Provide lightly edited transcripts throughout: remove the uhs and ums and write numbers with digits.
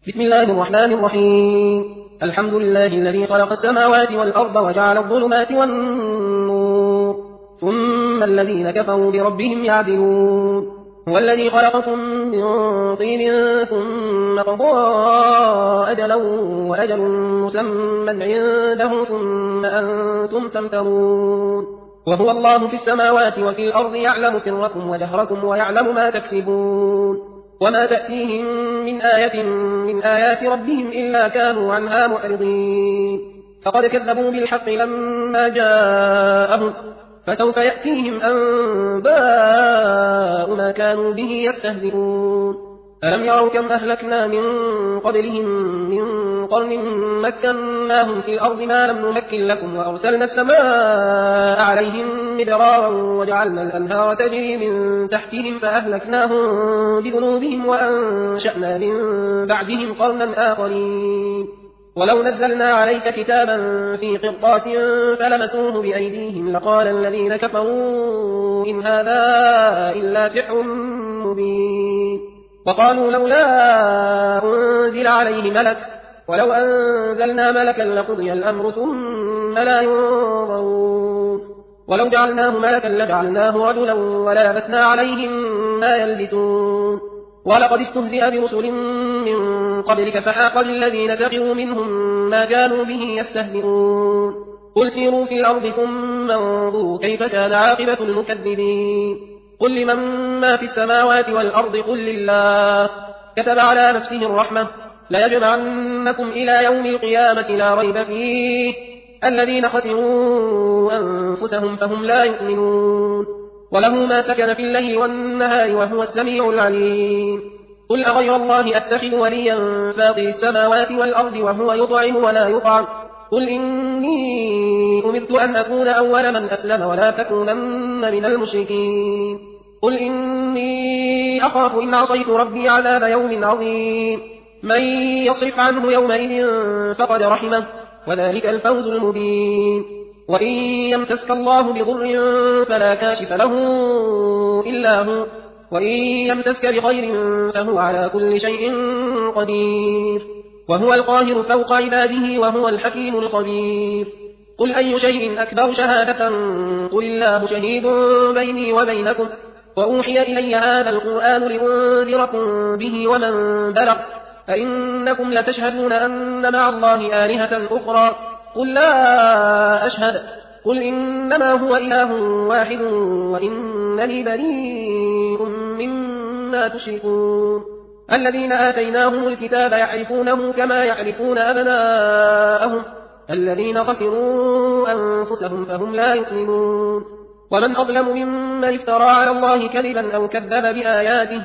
بسم الله الرحمن الرحيم. الحمد لله الذي خلق السماوات والأرض وجعل الظلمات والنور ثم الذين كفروا بربهم يعدلون. هو الذي خلقكم من طين ثم قضى أجلا وأجل مسمى عنده ثم أنتم تمترون. وهو الله في السماوات وفي الأرض يعلم سركم وجهركم ويعلم ما تكسبون. وما تأتيهم من آية من آيات ربهم إلا كانوا عنها معرضين. فقد كذبوا بالحق لما جاءهم فسوف يأتيهم أنباء ما كانوا به يستهزئون. ألم يروا كم أهلكنا من قبلهم من قرن مكناهم في الأرض ما لم نمكن لكم وأرسلنا السماء عليهم مدرارا وجعلنا الأنهار تجري من تحتهم فأهلكناهم بذنوبهم وأنشأنا من بعدهم قرنا آخرين. ولو نزلنا عليك كتابا في قرطاس فلمسوه بأيديهم لقال الذين كفروا إن هذا إلا سحر مبين. وقالوا لولا أنزل عليه ملك ولو أنزلنا ملكا لقضي الأمر ثم لا ينظرون. ولو جعلناه ملكا لجعلناه رجلا وللبسنا عليهم ما يلبسون. ولقد استهزئ برسل من قبلك فحاق بالذين سخروا منهم ما كانوا به يستهزئون. قل سيروا في الأرض ثم انظروا كيف كان عاقبة المكذبين. قل لمن ما في السماوات والأرض قل لله كتب على نفسه الرحمة ليجمعنكم إلى يوم القيامة لا ريب فيه الذين خسروا أنفسهم فهم لا يؤمنون. وله ما سكن في الليل والنهار وهو السميع العليم. قل أغير الله أتخذ وليا فاطر السماوات والأرض وهو يطعم ولا يطعم قل إني أمرت أن أكون أول من أسلم ولا تكونن من المشركين. قل إني أخاف إن عصيت ربي عذاب يوم عظيم. من يصرف عنه يومئذ فقد رحمه وذلك الفوز المبين. وإن يمسسك الله بضر فلا كاشف له إلا هو وإن يمسسك بخير فهو على كل شيء قدير. وهو القاهر فوق عباده وهو الحكيم الخبير. قل أي شيء أكبر شهادة قل الله شهيد بيني وبينكم وأوحي إلي هذا القرآن لأنذركم به ومن بلغ أئنكم لتشهدون أن مع الله آلهة أخرى قل لا أشهد قل إنما هو إله واحد وإنني بريء مما تشركون. الذين آتيناهم الكتاب يعرفونه كما يعرفون أبناءهم الذين خسروا أنفسهم فهم لا يؤمنون. ومن أظلم ممن افترى على الله كذبا أو كذب بآياته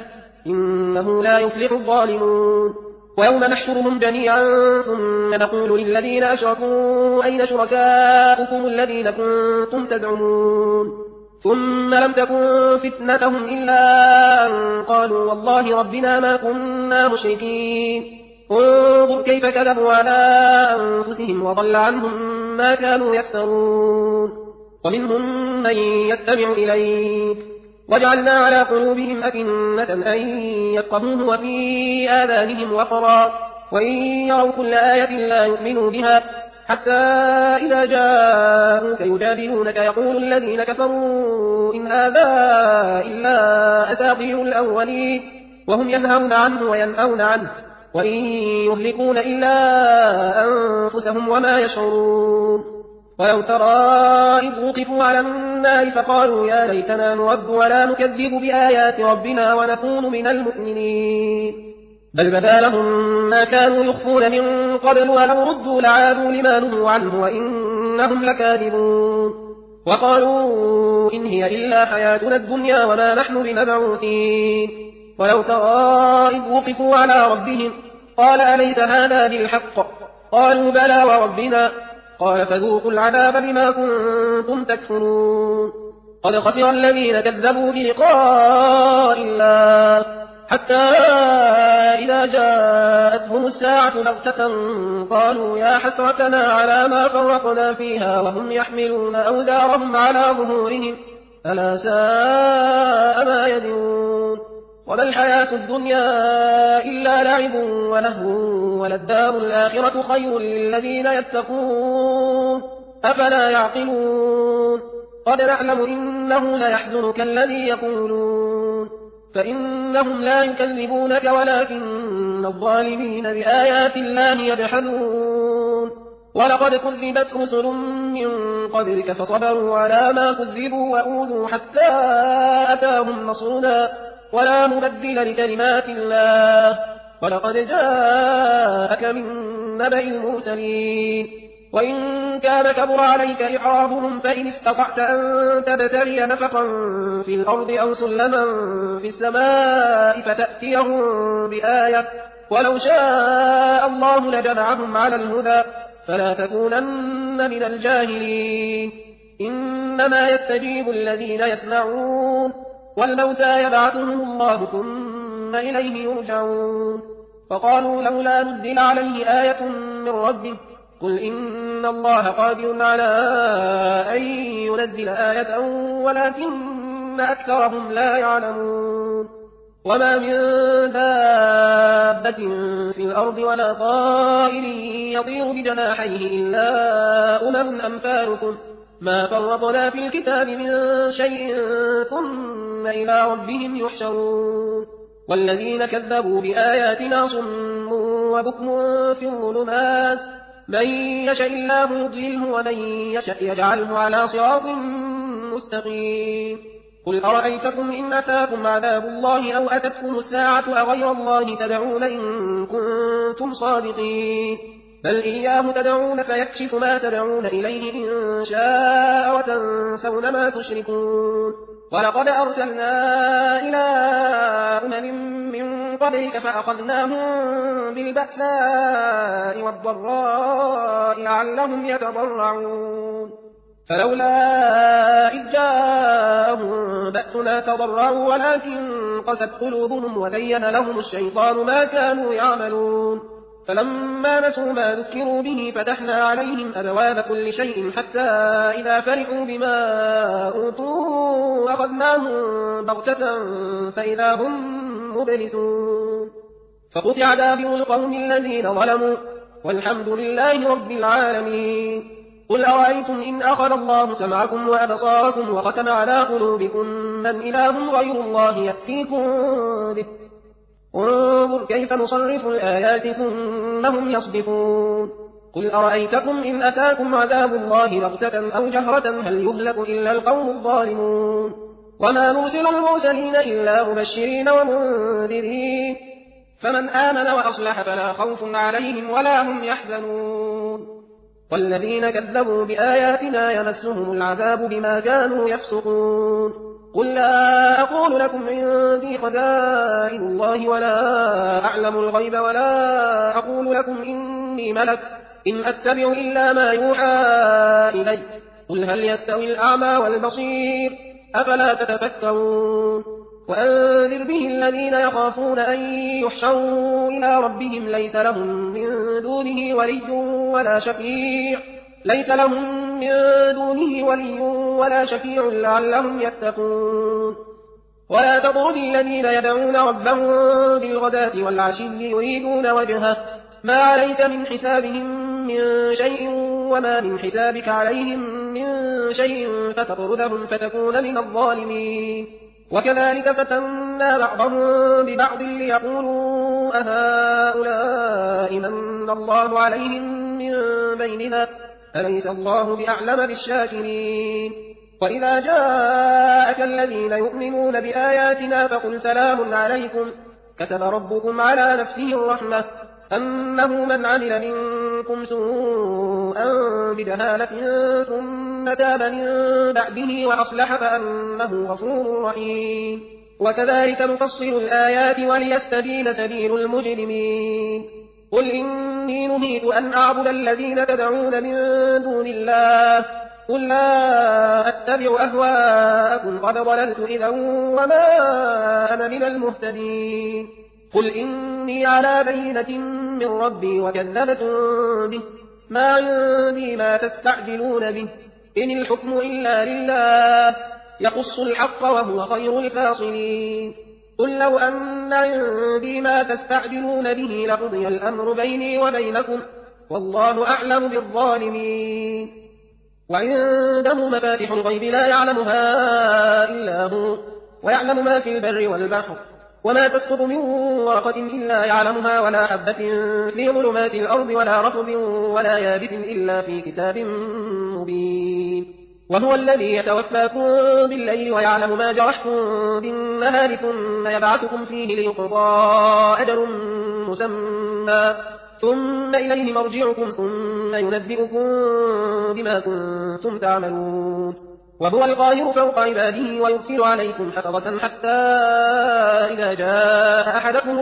إنه لا يفلح الظالمون. ويوم نحشرهم جميعا ثم نقول للذين أشركوا أين شركاؤكم الذين كنتم تزعمون ثم لم تكن فتنتهم إلا أن قالوا والله ربنا ما كنا مشركين. انظر كيف كذبوا على أنفسهم وضل عنهم ما كانوا يفترون. ومنهم من يستمع إليك وجعلنا على قلوبهم أكنة أن يفقهوه وفي آذانهم وقرا وإن يروا كل آية لا يؤمنوا بها حتى إذا جاءوك يجادلونك يقول الذين كفروا إن هذا إلا أساطير الأولين وهم ينهون عنه وينأون عنه وإن يهلكون إلا أنفسهم وما يشعرون. ولو ترى إذ وقفوا على النار فقالوا يا ليتنا نرد ولا نكذب بآيات ربنا ونكون من المؤمنين بل بدا لهم ما كانوا يخفون من قبل ولو ردوا لعادوا لما نهوا عنه وإنهم لكاذبون. وقالوا إن هي إلا حياتنا الدنيا وما نحن بمبعوثين. ولو ترى إذ وقفوا على ربهم قال أليس هذا بالحق قالوا بلى وربنا قال فذوقوا العذاب بما كنتم تكفرون. قد خسر الذين كذبوا بلقاء الله حتى إذا جاءتهم الساعة بغتة قالوا يا حسرتنا على ما فرطنا فيها وهم يحملون أوزارهم على ظهورهم ألا ساء ما يزرون. وما الحياة الدنيا إلا لعب ولهو وللدار الآخرة خير للذين يتقون أفلا يعقلون قد نعلم إنه ليحزنك الذي يقولون فإنهم لا يكذبونك ولكن الظالمين بآيات الله يجحدون ولقد كذبت رسل من قبلك فصبروا على ما كذبوا وأوذوا حتى أتاهم نصرنا ولا مبدل لكلمات الله ولقد جاءك من نبأ المرسلين وإن كان كبر عليك إعراضهم فإن استطعت أن تبتغي نفقا في الأرض أو سلما في السماء فتأتيهم بآية ولو شاء الله لجمعهم على الهدى فلا تكونن من الجاهلين إنما يستجيب الذين يسمعون والموتى يبعثهم الله ثم إليه يرجعون وقالوا لولا نزل عليه آية من ربه قل إن الله قادر على أن ينزل آية ولكن أكثرهم لا يعلمون وما من دابة في الأرض ولا طائر يطير بجناحيه إلا أمم أمثالكم ما فرطنا في الكتاب من شيء ثم إلى ربهم يحشرون والذين كذبوا بآياتنا صم وبكم في الظلمات من يشاء الله يضلله ومن يشاء يجعله على صراط مستقيم قل أرأيتكم إن أتاكم عذاب الله أو أتتكم الساعة أغير الله تدعون إن كنتم صادقين بل إياه تدعون فيكشف ما تدعون إليه إن شاء وتنسون ما تشركون ولقد أرسلنا إلى من قبلك فأخذناهم بالبأساء والضراء لعلهم يتضرعون فلولا إذ جاءهم بأسنا تضرعوا ولكن قست قلوبهم وزين لهم الشيطان ما كانوا يعملون فلما نسوا ما ذكروا به فتحنا عليهم أبواب كل شيء حتى إذا فرحوا بما أوتوا أخذناهم بغتة فإذا هم مبلسون فقطع دابر القوم الذين ظلموا والحمد لله رب العالمين قل أرأيتم إن أخذ الله سمعكم وأبصاركم وختم على قلوبكم من إله غير الله يأتيكم به انظر كيف نصرف الآيات ثم هم يصدفون قل أرأيتكم إن أتاكم عذاب الله بغتة أو جهرة هل يهلك إلا القوم الظالمون وما نرسل المرسلين إلا مبشرين ومنذرين فمن آمن وأصلح فلا خوف عليهم ولا هم يحزنون والذين كذبوا بآياتنا يمسهم العذاب بما كانوا يفسقون قل لا أقول لكم عندي خزائن الله ولا أعلم الغيب ولا أقول لكم إني ملك إن أتبع إلا ما يوحى إلي قل هل يستوي الأعمى والبصير أفلا تتفكرون وأنذر به الذين يخافون أن يحشروا إلى ربهم ليس لهم من دونه ولي ولا شفيع لعلهم يتقون ولا تطرد الذين يدعون ربهم بالغداة والعشي يريدون وجهه ما عليك من حسابهم من شيء وما من حسابك عليهم من شيء فتطردهم فتكون من الظالمين وكذلك فتنا بعضهم ببعض ليقولوا أهؤلاء من الله عليهم من بيننا أليس الله بأعلم بالشاكرين وإذا جاءك الذين يؤمنون بآياتنا فقل سلام عليكم كتب ربكم على نفسه الرحمة أنه من عمل منكم سوءا بجهالة ثم تاب من بعده وأصلح فأنه غفور رحيم وكذلك نفصل الآيات وليستبين سبيل المجرمين قل إني نهيت أن أعبد الذين تدعون من دون الله قل لا أتبع أهواءكم قد ضللت إذا وما أنا من المهتدين قل إني على بينة من ربي وكذبتم به ما عندي ما تستعجلون به إن الحكم إلا لله يقص الحق وهو خير الفاصلين قل لو أن عندي ما تستعجلون به لقضي الأمر بيني وبينكم والله أعلم بالظالمين وعنده مفاتح الغيب لا يعلمها إلا هو ويعلم ما في البر والبحر وما تسقط من ورقة إلا يعلمها ولا حبة في ظلمات الأرض ولا رطب ولا يابس إلا في كتاب مبين وهو الذي يتوفاكم بالليل ويعلم ما جرحتم بالنهار ثم يبعثكم فيه ليقضى أجل مسمى ثم إليه مرجعكم ثم ينبئكم بما كنتم تعملون وهو القاهر فوق عباده ويرسل عليكم حفظة حتى إذا جاء أحدكم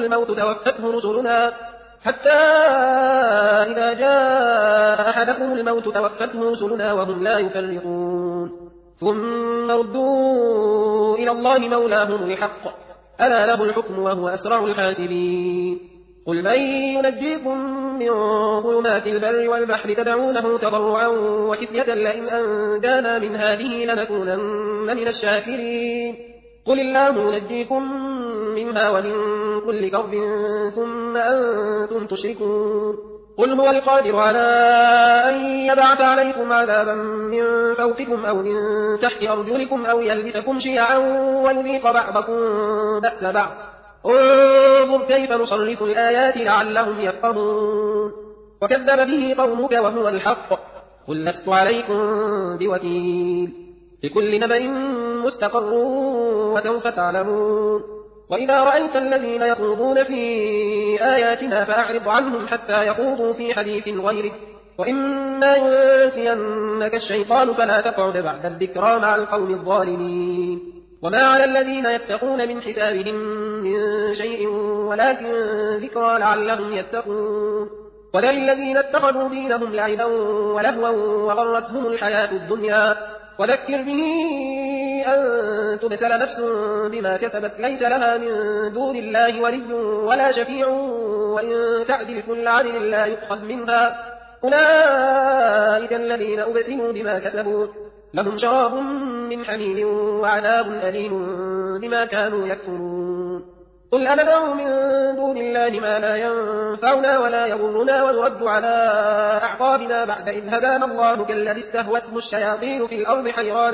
الموت توفته رسلنا وهم لا يفرطون ثم ردوا إلى الله مولاهم الحق ألا له الحكم وهو أسرع الحاسبين قل من ينجيكم من ظلمات البر والبحر تدعونه تضرعا وخفية لئن أنجانا من هذه لنكونن من الشاكرين قل الله ينجيكم منها ومن كل كرب ثم أنتم تشركون قل هو القادر على أن يبعث عليكم عذابا من فوقكم أو من تحت أرجلكم أو يلبسكم شيعا ويذيق بعضكم بأس بعض انظر كيف نصرف الآيات لعلهم يفقهون وكذب به قومك وهو الحق قل لست عليكم بوكيل لكل نبأ مستقر وسوف تعلمون وإذا رأيت الذين يخوضون في آياتنا فأعرض عنهم حتى يخوضوا في حديث غيره وإما ينسينك الشيطان فلا تقعد بعد الذكرى مع القوم الظالمين وما على الذين يتقون من حسابهم من شيء ولكن ذكرى لعلهم يتقون وذل الذين اتخذوا دينهم لعبا ولهوا وغرتهم الحياة الدنيا وذكر به أن تبسل نفس بما كسبت ليس لها من دون الله ولي ولا شفيع وإن تعدل كل عدل لا يؤخذ منها أولئك الذين أبسلوا بما كسبوا لهم شراب من حميم وعذاب أليم بما كانوا يكفرون قل أندعو من دون الله ما لا ينفعنا ولا يضرنا ونرد على أعقابنا بعد إذ هدانا الله كالذي استهوته الشياطين في الأرض حيران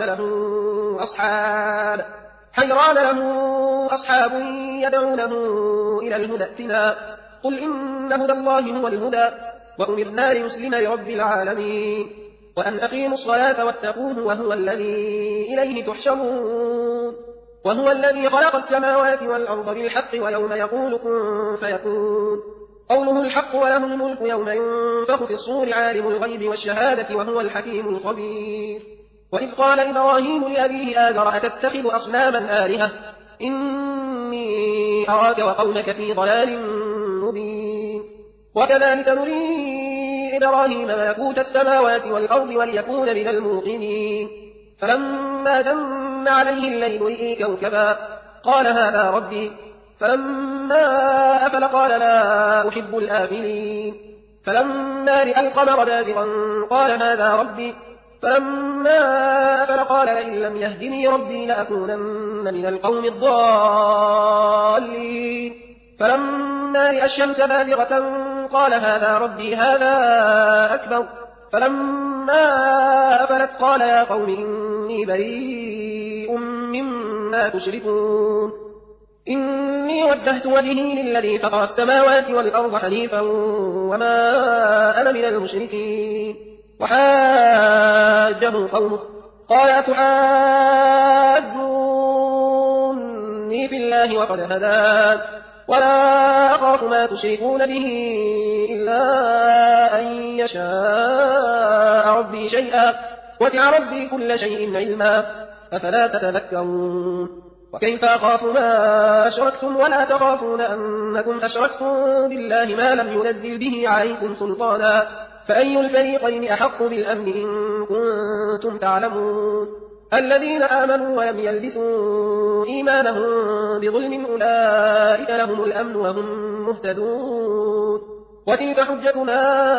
له أصحاب يدعونه إلى الهدى ائتنا قل إن هدى الله هو الهدى وأمرنا لنسلم لرب العالمين وأن أقيموا الصلاة واتقوه وهو الذي إليه تحشرون وهو الذي خلق السماوات والأرض بالحق ويوم يقول كن فيكون قوله الحق وله الملك يوم ينفخ في الصور عالم الغيب والشهادة وهو الحكيم الخبير وإذ قال إبراهيم لأبيه آزر أتتخذ أصناما آلهة إني أراك وقومك في ضلال مبين وكذلك نري إبراهيم ملكوت السماوات والأرض وليكون من الموقنين فلما جن عليه الليل رئي كوكبا قال هذا ربي فلما أفل قال لا أحب الآفلين فلما رأى القمر بازغا قال هذا ربي فلما أفل قال لئن لم يهدني ربي لأكونن من القوم الضالين فلما رأى الشمس بازغة قال هذا ربي هذا أكبر فلما أفلت قال يا قوم إني بريء مما تشركون إني وجهت وجهي للذي فطر السماوات والأرض حنيفا وما أنا من المشركين وحاجه قومه قال أتحاجوني في الله وقد هدان ولا أخاف ما تشركون به إلا أن يشاء ربي شيئا وسع ربي كل شيء علما أفلا تتذكرون وكيف أخاف ما أشركتم ولا تخافون أنكم أشركتم بالله ما لم ينزل به عليكم سلطانا فأي الفريقين أحق بالأمن إن كنتم تعلمون الذين آمنوا ولم يلبسوا إيمانهم بظلم أولئك لهم الأمن وهم مهتدون وتلك حجتنا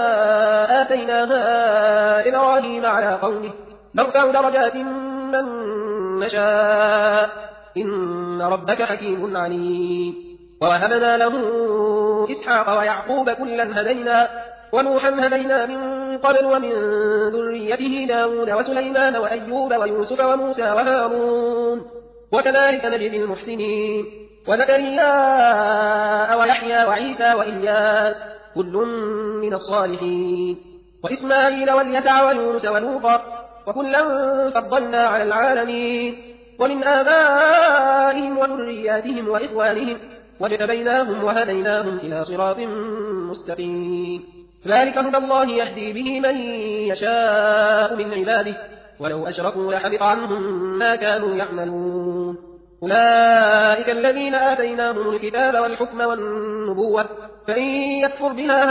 آتيناها إبراهيم على قومه نرفع درجات من نشاء إن ربك حكيم عليم. ووهبنا له إسحاق ويعقوب كلا هدينا ونوحا هدينا من قبل ومن ذريته داود وسليمان وأيوب ويوسف وموسى وهارون وكذلك نجزي المحسنين. وزكريا ويحيى وعيسى وإلياس كل من الصالحين وإسماعيل واليسع ويونس ولوطا وكلا فضلنا على العالمين. ومن آبائهم وذرياتهم وإخوانهم واجتبيناهم وهديناهم إلى صراط مستقيم. ذلك هدى الله يهدي به من يشاء من عباده ولو أشركوا لحبط عنهم ما كانوا يعملون. أولئك الذين آتيناهم الكتاب والحكم والنبوة فإن يكفر بها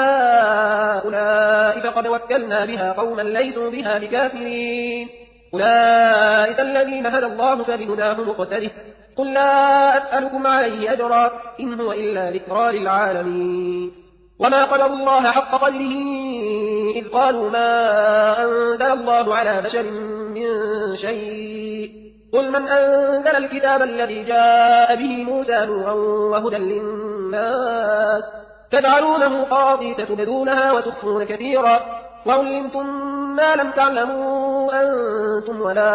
هؤلاء فقد وكلنا بها قوما ليسوا بها بكافرين. أولئك الذين هدى الله فبهداه مقتده قل لا أسألكم عليه أجرا إن هو إلا ذكرى للعالمين. وما قدروا الله حق قدره إذ قالوا ما أنزل الله على بشر من شيء قل من أنزل الكتاب الذي جاء به موسى نورا وهدى للناس تجعلونه قراطيس تبدونها وتخفون كثيرا وعلمتم ما لم تعلموا أنتم ولا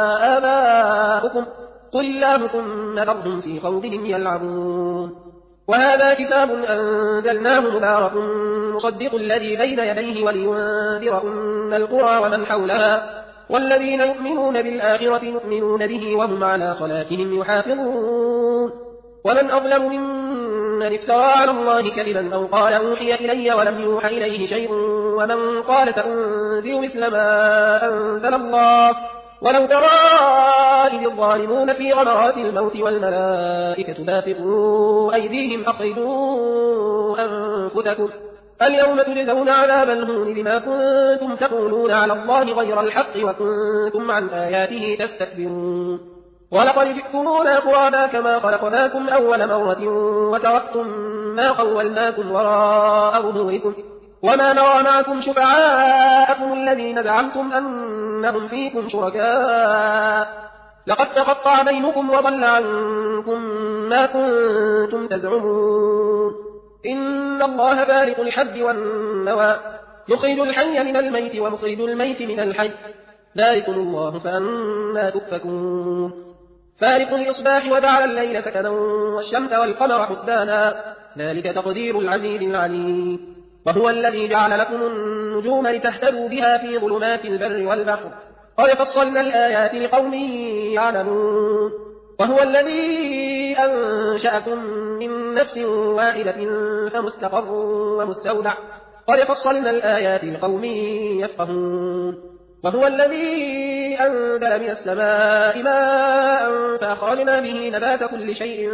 آباؤكم قل الله ثم ذرهم في خوضهم يلعبون. وهذا كتاب أنزلناه مبارك مصدق الذي بين يديه ولينذر أم القرى ومن حولها والذين يؤمنون بالآخرة يؤمنون به وهم على صلاتهم يحافظون. ومن أظلم ممن افترى على الله كذبا أو قال أوحي إلي ولم يوحى إليه شيء ومن قال سأنزل مثل ما أنزل الله ولو ترى إذ الظالمون في غمرات الموت والملائكة باسطوا أيديهم أخرجوا أنفسكم اليوم تجزون عذاب الهون بما كنتم تقولون على الله غير الحق وكنتم عن آياته تستكبرون. ولقد جئتمونا فرادا كما خلقناكم أول مرة وتركتم ما خولناكم وراء ظهوركم وما نرى معكم شفعاءكم الذين زعمتم أنهم فيكم شركاء لقد تقطع بينكم وضل عنكم ما كنتم تزعمون. إن الله فارق الحب والنوى يخرج الحي من الميت ومخرج الميت من الحي ذلكم الله فأنا تؤفكون. فارق الإصباح وجعل الليل سكنا والشمس والقمر حسبانا ذلك تقدير العزيز العليم. وهو الذي جعل لكم النجوم لتهتدوا بها في ظلمات البر والبحر قد فصلنا الآيات لقوم يعلمون. وهو الذي أنشأكم من نفس واحدة فمستقر ومستودع قد فصلنا الآيات لقوم يفقهون. وهو الذي أنزل من السماء ماء فأخرجنا به نبات كل شيء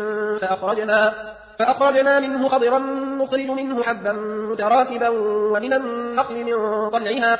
فأخرجنا منه خضرا نخرج منه حبا متراكبا ومن النخل من طلعها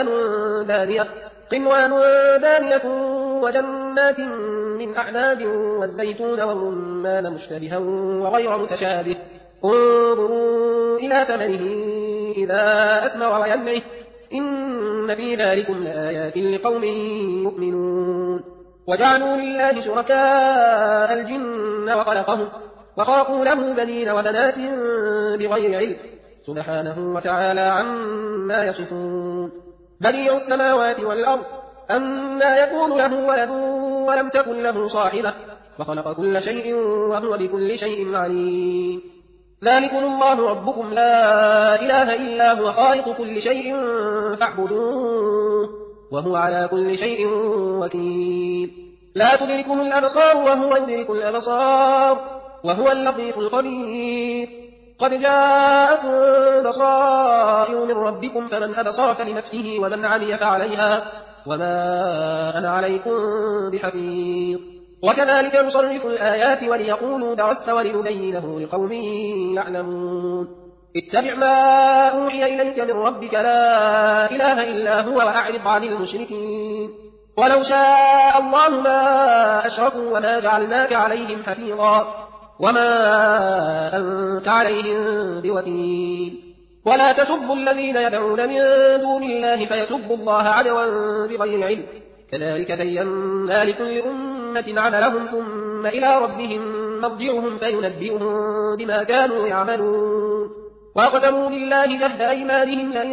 قنوان دانية وجنات من أعناب والزيتون والرمان مشتبها وغير متشابه انظروا إلى ثمره إذا أثمر وينعه إن في ذلكم لآيات لقوم يؤمنون. وجعلوا لله شركاء الجن وخلقوا له بنين وبنات بغير علم سبحانه وتعالى عما يصفون. بديع السماوات والأرض أنى يكون له ولد ولم تكن له صاحبة وخلق كل شيء وهو بكل شيء عليم. ذلكم الله ربكم لا إله إلا هو خالق كل شيء فاعبدوه وهو على كل شيء وكيل. لا تدركه الأبصار وهو يدرك الأبصار وهو اللطيف الخبير. قد جاءكم بصائر من ربكم فمن أبصر فلنفسه ومن عمي فعليها وما أنا عليكم بحفيظ. وكذلك نصرف الآيات وليقولوا درست ولنبينه لقوم يعلمون. اتبع ما أوحي إليك من ربك لا إله إلا هو وأعرض عن المشركين. ولو شاء الله ما أشركوا وما جعلناك عليهم حفيظا وما أنت عليهم بوكيل. ولا تسبوا الذين يدعون من دون الله فيسبوا الله عدوا بغير علم كذلك زينا لكل أمة عملهم ثم ثم إلى ربهم مرجعهم فينبئهم بما كانوا يعملون وأقسموا بالله جهد أيمانهم لئن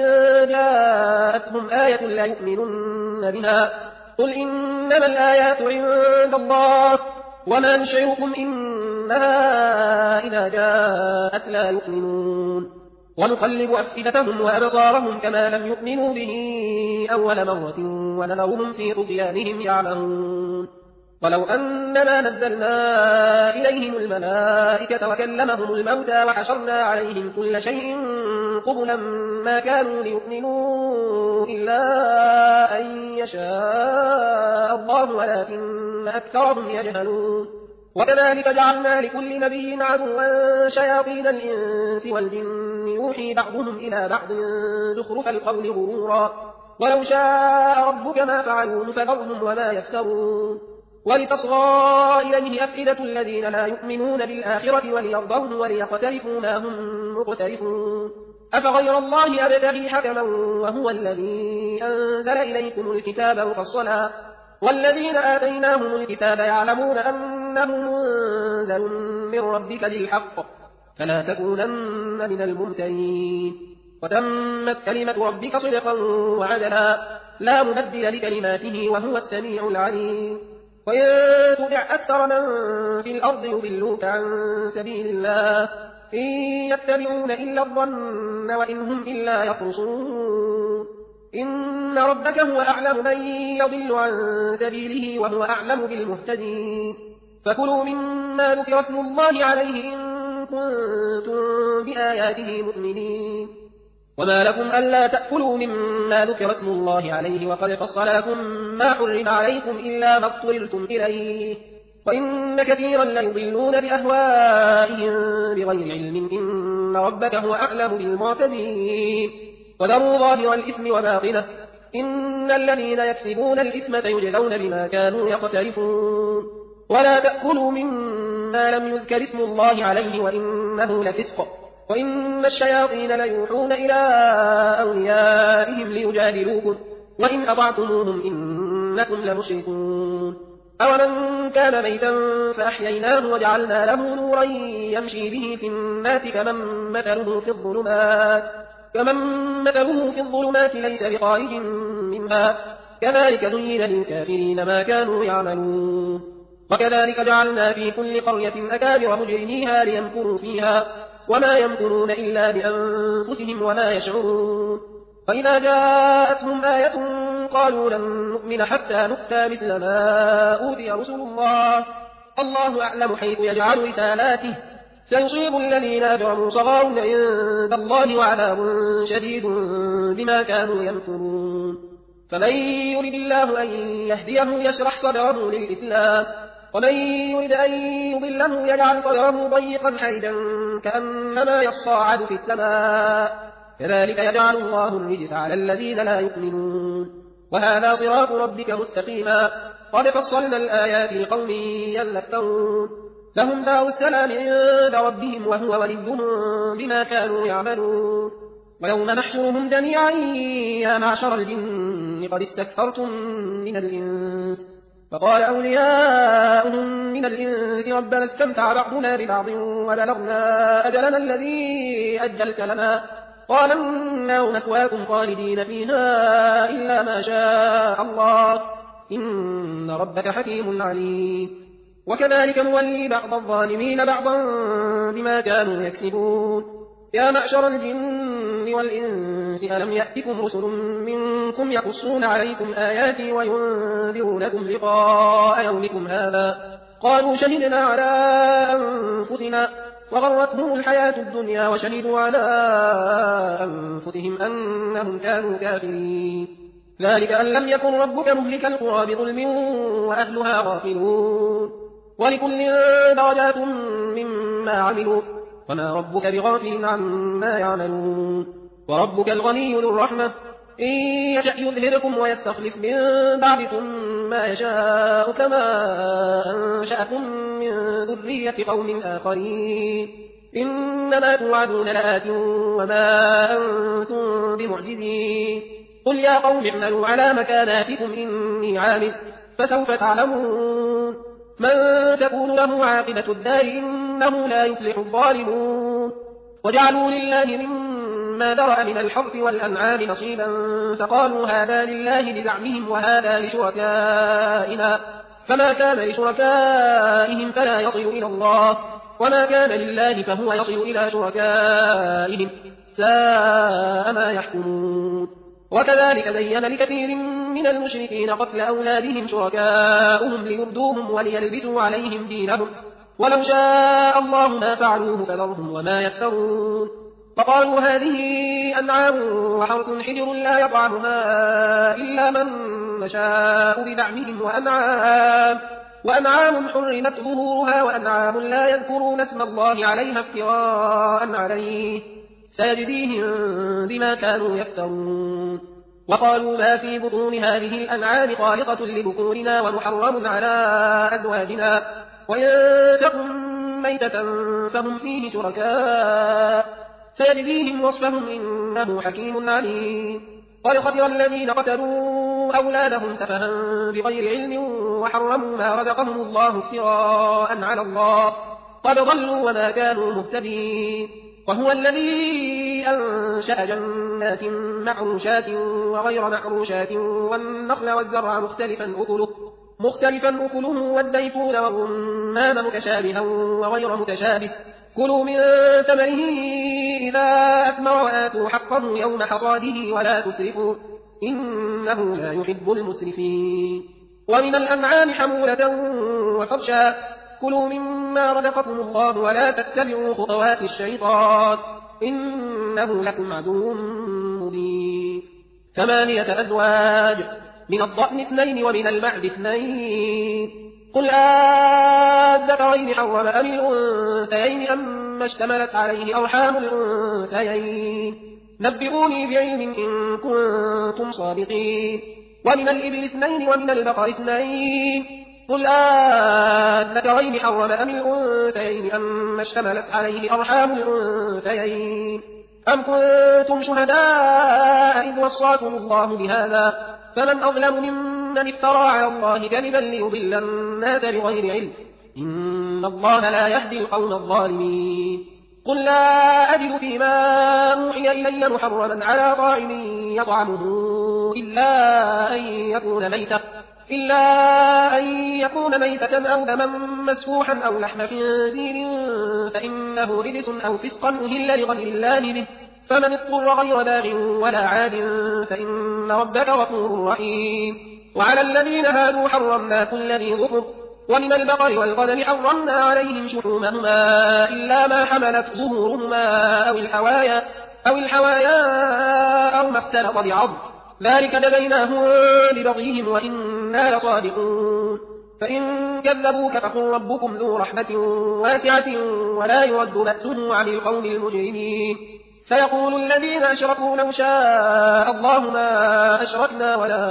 جاءتهم آية ليؤمنن بها قل إنما الآيات عند الله وما نشعركم إنها إذا جاءت لا يؤمنون ونقلب أفئدتهم وأبصارهم كما لم يؤمنوا به أول مرة ونذرهم في طغيانهم يعمهون ولو أننا نزلنا إليهم الملائكة وكلمهم الموتى وحشرنا عليهم كل شيء قبلا ما كانوا ليؤمنوا إلا أن يشاء الله ولكن أكثرهم يجهلون وكذلك جعلنا لكل نبي عدوا شياطين الإنس والجن يوحي بعضهم إلى بعض زخرف القول غرورا ولو شاء ربك ما فعلوه فذرهم وما يفترون ولتصغى إليه أفئدة الذين لا يؤمنون بالآخرة وليرضوه وليقترفوا ما هم مقترفون أفغير الله أبتغي حكما وهو الذي أنزل إليكم الكتاب مفصلا والذين آتيناهم الكتاب يعلمون أنه منزل من ربك بالحق فلا تكونن من الممترين وتمت كلمة ربك صدقا وعدلا لا مبدل لكلماته وهو السميع العليم وإن تطع أكثر من في الأرض يضلوك عن سبيل الله إن يتبعون إلا الظن وإن هم إلا يخرصون إن ربك هو أعلم من يضل عن سبيله وهو أعلم بالمهتدين فكلوا مما ذكر اسم الله عليه إن كنتم بآياته مؤمنين وما لكم ألا تأكلوا مما ذكر اسم الله عليه وقد فصل لكم ما حرم عليكم إلا ما اضطررتم إليه وإن كثيرا ليضلون بأهوائهم بغير علم إن ربك هو أعلم بالمعتدين وذروا ظاهر الإثم وباطنه إن الذين يكسبون الإثم سيجزون بما كانوا يقترفون ولا تأكلوا مما لم يذكر اسم الله عليه وإنه لفسق وإن الشياطين ليوحون إلى أوليائهم ليجادلوكم وإن أطعتموهم إنكم لمشركون أومن كان ميتا فأحييناه وجعلنا له نورا يمشي به في الناس كمن مثله في الظلمات ليس بخارج منها كذلك زين للكافرين ما كانوا يعملون وكذلك جعلنا في كل قرية أكابر مجرميها ليمكروا فيها وما يمكرون إلا بأنفسهم وما يشعرون وإذا جاءتهم آية قالوا لن نؤمن حتى نؤتى مثل ما أوتي رسل الله أعلم حيث يجعل رسالاته سيصيب الذين أجرموا صغار عند الله وعذاب شديد بما كانوا يمكرون فمن يرد الله أن يهديه يشرح صدره للإسلام ومن يرد أن يضله يجعل صدره ضيقا حرجا كأنما يصاعد في السماء كذلك يجعل الله الرجس على الذين لا يؤمنون وهذا صراط ربك مستقيما قد فصلنا الآيات لقوم يذكرون لهم دار السلام عند ربهم وهو وليهم بما كانوا يعملون ويوم نحشرهم جميعا يا معشر الجن قد استكثرتم من الإنس فقال أولياؤهم من الإنس ربنا استمتع بعضنا ببعض وبلغنا أجلنا الذي أجلت لنا قال النار مثواكم خالدين فيها إلا ما شاء الله إن ربك حكيم عليم وكذلك نولي بعض الظالمين بعضا بما كانوا يكسبون يا معشر الجن والإنس ألم يأتكم رسل منكم يقصون عليكم آياتي وينذرونكم لقاء يومكم هذا قالوا شهدنا على أنفسنا وغرتهم الحياة الدنيا وشهدوا على أنفسهم أنهم كانوا كافرين ذلك أن لم يكن ربك مهلك القرى بظلم وأهلها غافلون ولكل درجات مما عملوا وما ربك بغافل عما يعملون وربك الغني ذو الرحمة إن يشأ يذهبكم ويستخلف من بعدكم ما يشاء كما أنشأكم من ذرية قوم آخرين إنما توعدون لآت وما أنتم بمعجزين قل يا قوم اعملوا على مكاناتكم إني عامل فسوف تعلمون من تكون له عاقبة الدار إنه لا يفلح الظالمون وجعلوا لله مما ذرأ من الحرث والأنعام نصيبا فقالوا هذا لله بزعمهم وهذا لشركائنا فما كان لشركائهم فلا يصل إلى الله وما كان لله فهو يصل إلى شركائهم ساء ما يحكمون وكذلك زين لكثير من المشركين قتل أولادهم شركاؤهم ليردوهم وليلبسوا عليهم دينهم ولو شاء الله ما فعلوه فذرهم وما يفترون وقالوا هذه أنعام وحرث حجر لا يطعمها إلا من نشاء بزعمهم وأنعام حرمت ظهورها وأنعام لا يذكرون اسم الله عليها افتراء عليه سيجزيهم بما كانوا يفترون وقالوا ما في بطون هذه الأنعام خالصة لذكورنا ومحرم على أزواجنا وإن تكن ميتة فهم فيه شركاء سيجزيهم وصفهم إنه حكيم عليم قد خسر الذين قتلوا أولادهم سفها بغير علم وحرموا ما رزقهم الله افتراء على الله قد ضلوا وما كانوا مهتدين وهو الذي أنشأ جنات معروشات وغير معروشات والنخل والزرع مختلفا أكله والزيتون والرمان متشابها وغير متشابه كلوا من ثمره إذا أثمر وآتوا حقه يوم حصاده ولا تسرفوا إنه لا يحب المسرفين ومن الأنعام حمولة وفرشا كلوا مما رزقكم الله ولا تتبعوا خطوات الشيطان إنه لكم عدو مبين 8 أزواج من الضأن 2 ومن المعز 2 قل آذكرين حرم أم الأنثيين أما اشتملت عليه أرحام الأنثيين نبئوني بعلم إن كنتم صادقين ومن الإبل 2 ومن البقر 2 قل آذكرين حرم أم الأنثيين أما اشتملت عليه أرحام الأنثيين أم كنتم شهداء إذ وصاكم الله بهذا فمن أظلم ممن افترى على الله كذبا ليضل الناس بغير علم إن الله لا يهدي القوم الظالمين قل لا أجد فيما أوحي إلي محرما على طاعم يطعمه إلا أن يكون ميتة أو دما مسفوحا أو لحم خنزير فإنه رجس أو فسقا أهل لغير الله به فمن اضطر غير باغ ولا عاد فإن ربك غفور رحيم وعلى الذين هادوا حرمنا كل ذي ظفر ومن البقر والغنم حرمنا عليهم شحومهما إلا ما حملت ظهورهما أو الحوايا أو ما اختلط بعض ذلك جزيناهم ببغيهم وإنا لصادقون فإن كذبوك فقل ربكم ذو رحمة واسعة ولا يرد بأسه عن القوم المجرمين سيقول الذين أشركوا لو شاء الله ما أشركنا ولا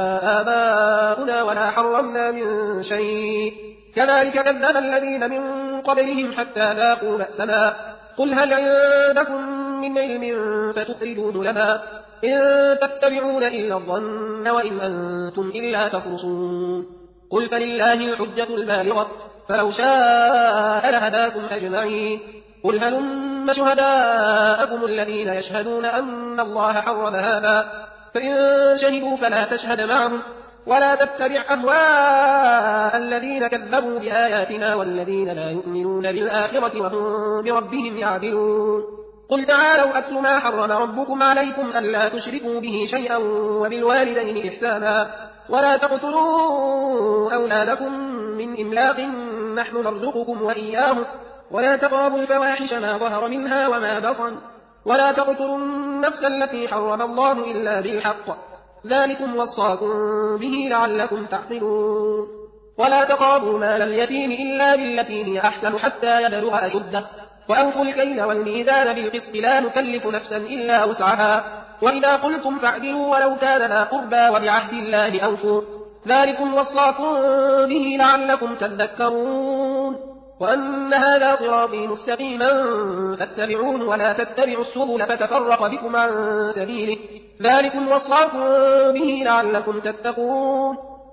آباؤنا ولا حرمنا من شيء كذلك كذب الذين من قبلهم حتى ذاقوا بأسنا قل هل عندكم من علم فتخرجوه لنا إن تتبعون إلا الظن وإن أنتم إلا تخرصون قل فلله الحجة البالغة فلو شاء لهداكم أجمعين قل هلم شهداءكم الذين يشهدون أن الله حرم هذا فإن شهدوا فلا تشهد معهم ولا تتبع أهواء الذين كذبوا بآياتنا والذين لا يؤمنون بالآخرة وهم بربهم يعدلون قل تعالوا أتل ما حرم ربكم عليكم ألا تشركوا به شيئا وبالوالدين إحسانا ولا تقتلوا أولادكم من إملاق نحن نرزقكم وإياهم ولا تقربوا الفواحش ما ظهر منها وما بطن ولا تقتلوا النفس التي حرم الله إلا بالحق ذلكم وصاكم به لعلكم تعقلون ولا تقربوا مال اليتيم إلا بالتي هي أحسن حتى يبلغ أشده وأوفوا الكيل والميزان بالقسط لا نكلف نفسا إلا وسعها وإذا قلتم فاعدلوا ولو كان ذا قربى وبعهد الله أوفوا ذلكم وصاكم به لعلكم تذكرون وأن هذا صراطي مستقيما فاتبعوه ولا تتبعوا السبل فتفرق بكم عن سبيله ذلكم وصاكم به لعلكم تتقون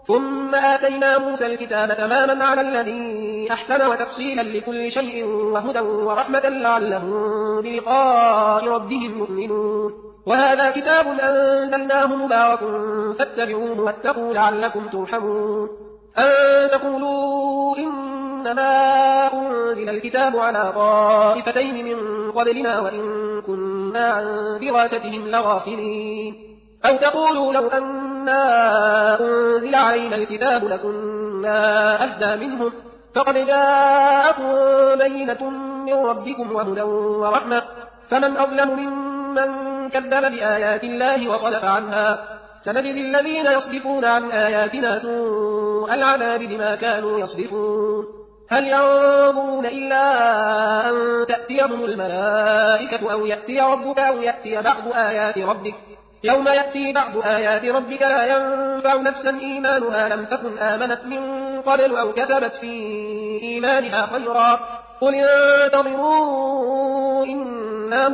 ثم آتينا موسى الكتاب تماما على الذي أحسن وتفصيلا لكل شيء وهدى ورحمة لعلهم بلقاء ربهم يؤمنون وهذا كتاب أنزلناه مبارك فاتبعوه واتقوا لعلكم ترحمون أن تقولوا إنما أنزل الكتاب على طائفتين من قبلنا وإن كنا عن دراستهم لغافلين أو تقولوا لو أنا أنزل علينا الكتاب لكنا أهدى منهم فقد جاءكم بينة من ربكم وهدى ورحمة فمن أظلم ممن كذب بآيات الله وصدف عنها سنجزي الذين يصدفون عن آياتنا سوء العذاب بما كانوا يصدفون هل ينظرون إلا أن تأتيهم الملائكة أو يأتي ربك أو يأتي بعض آيات ربك يوم يأتي بعض آيات ربك لا ينفع نفسا إيمانها لم تكن آمنت من قبل أو كسبت في إيمانها خيرا قل انتظروا إنا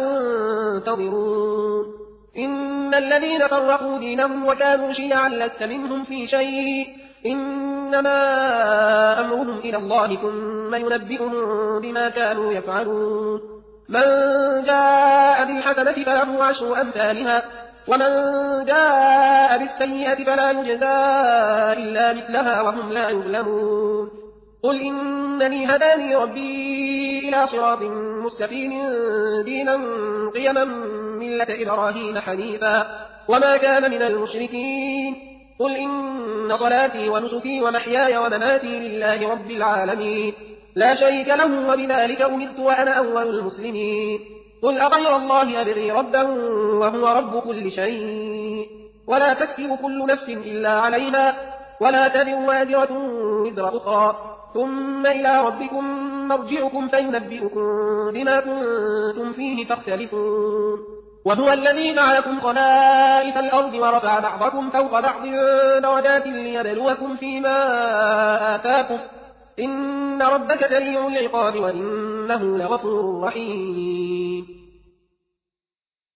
منتظرون إن الذين فرقوا دينهم وكانوا شيعا لست منهم في شيء إنما أمرهم إلى الله ثم ينبئهم بما كانوا يفعلون من جاء بالحسنة فله عشر أمثالها ومن جاء بالسيئة فلا يجزى إلا مثلها وهم لا يظلمون قل إنني هداني ربي إلى صراط مستقيم دينا قيما ملة إبراهيم حنيفا وما كان من المشركين قل إن صلاتي ونسكي ومحياي ومماتي لله رب العالمين لا شريك له وبذلك أمرت وأنا أول المسلمين قل أغير الله أبغي ربا وهو رب كل شيء ولا تكسب كل نفس إلا عليها ولا تزر وازرة وزر أخرى ثم إلى ربكم مرجعكم فينبئكم بما كنتم فيه تختلفون وهو الذي جعلكم خلائف الأرض ورفع بعضكم فوق بعض درجات ليبلوكم فيما آتاكم إن ربك سريع العقاب وإنه لغفور رحيم